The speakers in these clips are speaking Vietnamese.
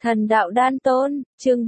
Thần đạo đan tôn, chương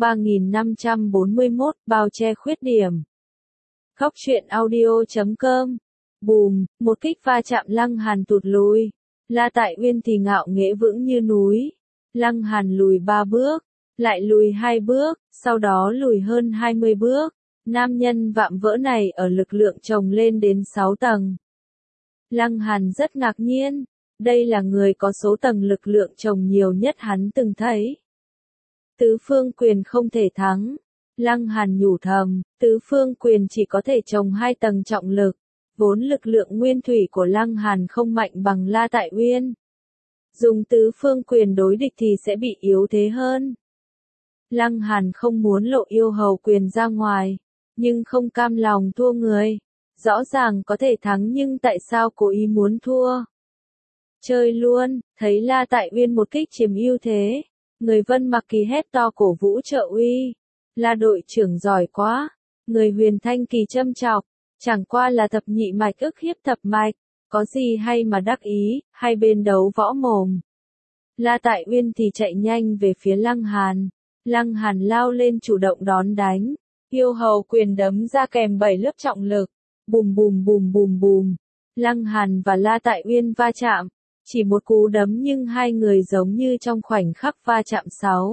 3541, bao che khuyết điểm. Góc truyện audio.com. Bùm, một kích va chạm Lăng Hàn tụt lùi. La Tại Uyên thì ngạo nghễ vững như núi. Lăng Hàn lùi 3 bước, lại lùi 2 bước, sau đó lùi hơn 20 bước. Nam nhân vạm vỡ này ở lực lượng chồng lên đến 6 tầng. Lăng Hàn rất ngạc nhiên, đây là người có số tầng lực lượng chồng nhiều nhất hắn từng thấy. Tứ phương quyền không thể thắng. Lăng Hàn nhủ thầm, tứ phương quyền chỉ có thể chồng 2 tầng trọng lực. Vốn lực lượng nguyên thủy của Lăng Hàn không mạnh bằng La Tại Uyên. Dùng tứ phương quyền đối địch thì sẽ bị yếu thế hơn. Lăng Hàn không muốn lộ yêu hầu quyền ra ngoài, nhưng không cam lòng thua người. Rõ ràng có thể thắng nhưng tại sao cố ý muốn thua? Chơi luôn, thấy La Tại Uyên một kích chiếm ưu thế. Người Vân Mặc Kỳ hét to cổ vũ trợ uy. La đội trưởng giỏi quá. Người Huyền Thanh Kỳ châm chọc. Chẳng qua là thập nhị mạch ức hiếp thập mạch. Có gì hay mà đắc ý, hai bên đấu võ mồm. La Tại Uyên thì chạy nhanh về phía Lăng Hàn. Lăng Hàn lao lên chủ động đón đánh. Yêu hầu quyền đấm ra kèm 7 lớp trọng lực. Bùm bùm bùm bùm bùm. Lăng Hàn và La Tại Uyên va chạm. Chỉ một cú đấm nhưng hai người giống như trong khoảnh khắc va chạm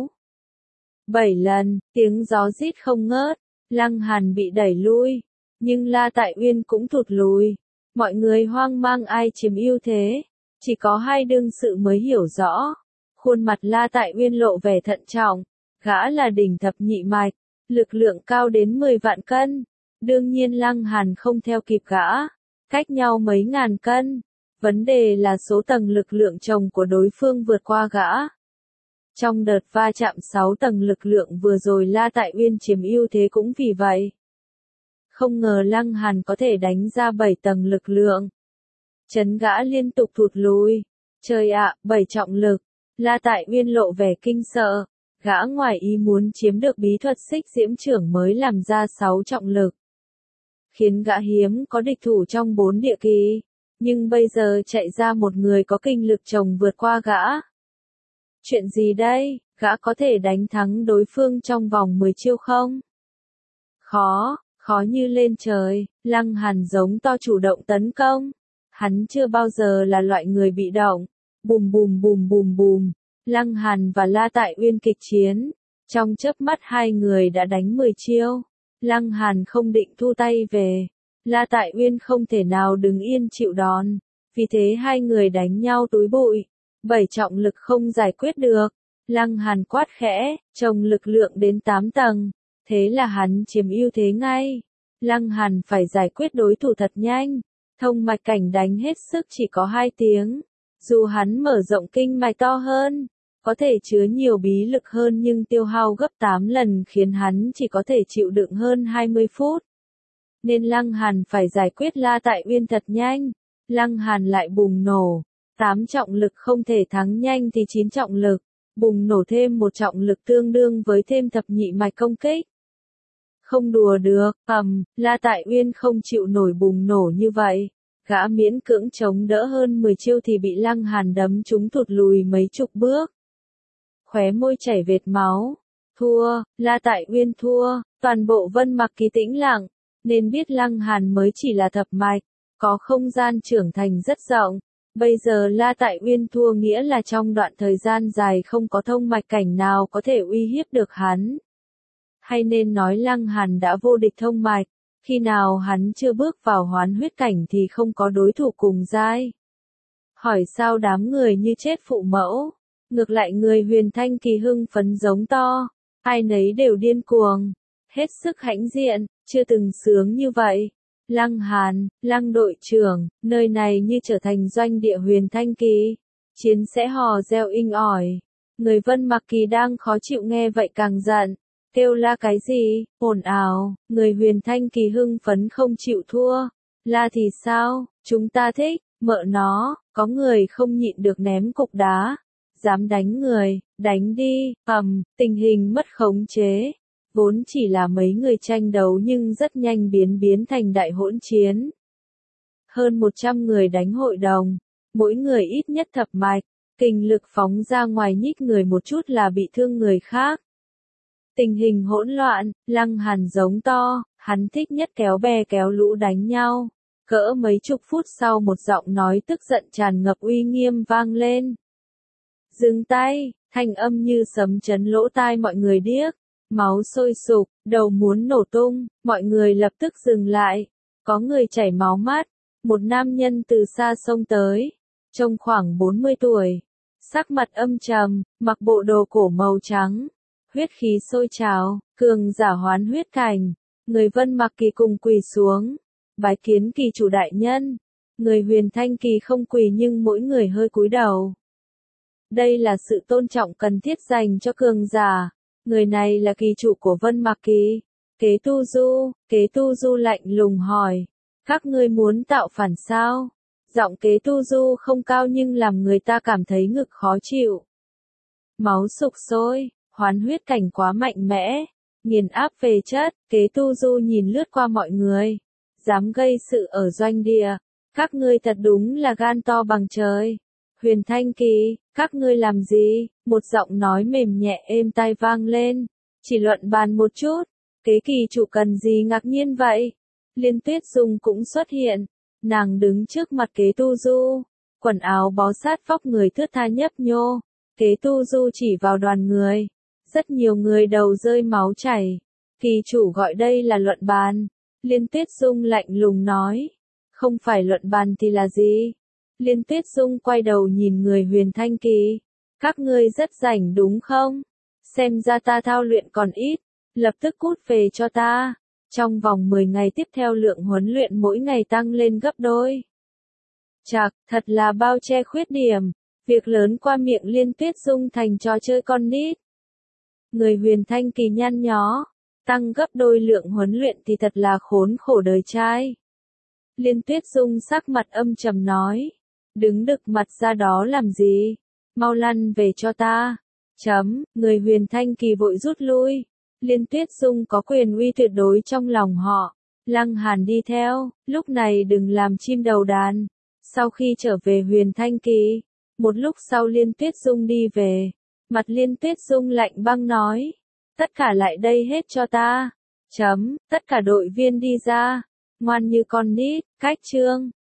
7 lần, tiếng gió rít không ngớt. Lăng Hàn bị đẩy lui, nhưng La Tại Uyên cũng thụt lùi. Mọi người hoang mang ai chiếm ưu thế, chỉ có hai đương sự mới hiểu rõ. Khuôn mặt La Tại Uyên lộ vẻ thận trọng, gã là đỉnh thập nhị mạch, lực lượng cao đến 10 vạn cân. Đương nhiên Lăng Hàn không theo kịp gã, cách nhau mấy ngàn cân. Vấn đề là số tầng lực lượng chồng của đối phương vượt qua gã. Trong đợt va chạm 6 tầng lực lượng vừa rồi La Tại Uyên chiếm ưu thế cũng vì vậy. Không ngờ Lăng Hàn có thể đánh ra 7 tầng lực lượng. Chấn gã liên tục thụt lùi. Trời ạ, 7 trọng lực. La Tại Uyên lộ vẻ kinh sợ. Gã ngoài ý muốn chiếm được bí thuật xích diễm trưởng mới làm ra 6 trọng lực. Khiến gã hiếm có địch thủ trong 4 địa kỳ. Nhưng bây giờ chạy ra một người có kinh lực chồng vượt qua gã. Chuyện gì đây, gã có thể đánh thắng đối phương trong vòng 10 chiêu không? Khó như lên trời. Lăng Hàn giống to chủ động tấn công. Hắn chưa bao giờ là loại người bị động. Bùm bùm bùm bùm bùm. Lăng Hàn và La Tại Uyên kịch chiến. Trong chớp mắt hai người đã đánh 10 chiêu. Lăng Hàn không định thu tay về. La Tại Uyên không thể nào đứng yên chịu đòn. Vì thế hai người đánh nhau túi bụi. 7 trọng lực không giải quyết được. Lăng Hàn quát khẽ, chồng lực lượng đến 8 tầng. Thế là hắn chiếm ưu thế ngay. Lăng Hàn phải giải quyết đối thủ thật nhanh. Thông mạch cảnh đánh hết sức chỉ có 2 tiếng. Dù hắn mở rộng kinh mạch to hơn, có thể chứa nhiều bí lực hơn nhưng tiêu hao gấp 8 lần khiến hắn chỉ có thể chịu đựng hơn 20 phút. Nên Lăng Hàn phải giải quyết La Tại Uyên thật nhanh. Lăng Hàn lại bùng nổ. 8 trọng lực không thể thắng nhanh thì 9 trọng lực. Bùng nổ thêm 1 trọng lực tương đương với thêm thập nhị mạch công kích. Không đùa được, La Tại Uyên không chịu nổi bùng nổ như vậy. Gã miễn cưỡng chống đỡ hơn 10 chiêu thì bị Lăng Hàn đấm trúng thụt lùi mấy chục bước. Khóe môi chảy vệt máu. Thua, La Tại Uyên thua, toàn bộ Vân Mặc Kỳ tĩnh lặng. Nên biết Lăng Hàn mới chỉ là thập mạch, có không gian trưởng thành rất rộng. Bây giờ La Tại Uyên thua nghĩa là trong đoạn thời gian dài không có thông mạch cảnh nào có thể uy hiếp được hắn. Hay nên nói Lăng Hàn đã vô địch thông mạch, khi nào hắn chưa bước vào hoán huyết cảnh thì không có đối thủ cùng giai. Hỏi sao đám người như chết phụ mẫu, ngược lại người Huyền Thanh Kỳ hưng phấn giống to, ai nấy đều điên cuồng, hết sức hãnh diện, chưa từng sướng như vậy. Lăng Hàn, Lăng đội trưởng, nơi này như trở thành doanh địa Huyền Thanh Kỳ. Chiến sẽ hò reo inh ỏi. Người Vân Mặc Kỳ đang khó chịu nghe vậy càng giận. Kêu la cái gì, ồn ào, người Huyền Thanh Kỳ hưng phấn không chịu thua. La thì sao, chúng ta thích, mợ nó, có người không nhịn được ném cục đá. Dám đánh người, đánh đi, tình hình mất khống chế. Vốn chỉ là mấy người tranh đấu nhưng rất nhanh biến thành đại hỗn chiến. Hơn 100 người đánh hội đồng, mỗi người ít nhất thập mạch, Kinh lực phóng ra ngoài nhích người một chút là bị thương người khác. Tình hình hỗn loạn, Lăng Hàn giống to, hắn thích nhất kéo bè kéo lũ đánh nhau. Cỡ mấy chục phút sau một giọng nói tức giận tràn ngập uy nghiêm vang lên. Dừng tay, thanh âm như sấm chấn lỗ tai mọi người điếc. Máu sôi sục, đầu muốn nổ tung, mọi người lập tức dừng lại. Có người chảy máu mắt, một nam nhân từ xa xông tới, trông khoảng 40 tuổi. Sắc mặt âm trầm, mặc bộ đồ cổ màu trắng. Huyết khí sôi trào, cường giả hoán huyết cảnh. Người Vân Mặc Kỳ cùng quỳ xuống. Bái kiến kỳ chủ đại nhân. Người Huyền Thanh Kỳ không quỳ nhưng mỗi người hơi cúi đầu. Đây là sự tôn trọng cần thiết dành cho cường giả. Người này là kỳ chủ của Vân Mặc Kỳ. Kế Tu Du lạnh lùng hỏi. Các ngươi muốn tạo phản sao? Giọng Kế Tu Du không cao nhưng làm người ta cảm thấy ngực khó chịu. Máu sục sôi, hoán huyết cảnh quá mạnh mẽ. Nghiền áp về chất, Kế Tu Du nhìn lướt qua mọi người. Dám gây sự ở doanh địa. Các ngươi thật đúng là gan to bằng trời. Huyền Thanh Kỳ, các ngươi làm gì? Một giọng nói mềm nhẹ êm tai vang lên. Chỉ luận bàn một chút. Kế kỳ chủ cần gì ngạc nhiên vậy? Liên Tuyết Dung cũng xuất hiện. Nàng đứng trước mặt Kế Tu Du. Quần áo bó sát vóc người thướt tha nhấp nhô. Kế Tu Du chỉ vào đoàn người. Rất nhiều người đầu rơi máu chảy. Kỳ chủ gọi đây là luận bàn. Liên Tuyết Dung lạnh lùng nói. Không phải luận bàn thì là gì? Liên Tuyết Dung quay đầu nhìn người Huyền Thanh Kỳ. Các ngươi rất rảnh đúng không? Xem ra ta thao luyện còn ít. Lập tức cút về cho ta. Trong vòng 10 ngày tiếp theo lượng huấn luyện mỗi ngày tăng lên gấp đôi. Chạc, thật là bao che khuyết điểm. Việc lớn qua miệng Liên Tuyết Dung thành trò chơi con nít. Người Huyền Thanh Kỳ nhăn nhó. Tăng gấp đôi lượng huấn luyện thì thật là khốn khổ đời trai. Liên Tuyết Dung sắc mặt âm trầm nói. Đứng đực mặt ra đó làm gì? Mau lăn về cho ta. Người Huyền Thanh Kỳ vội rút lui. Liên Tuyết Dung có quyền uy tuyệt đối trong lòng họ. Lăng Hàn đi theo, lúc này đừng làm chim đầu đàn. Sau khi trở về Huyền Thanh Kỳ, một lúc sau Liên Tuyết Dung đi về. Mặt Liên Tuyết Dung lạnh băng nói. Tất cả lại đây hết cho ta. Tất cả đội viên đi ra. Ngoan như con nít, cách chương.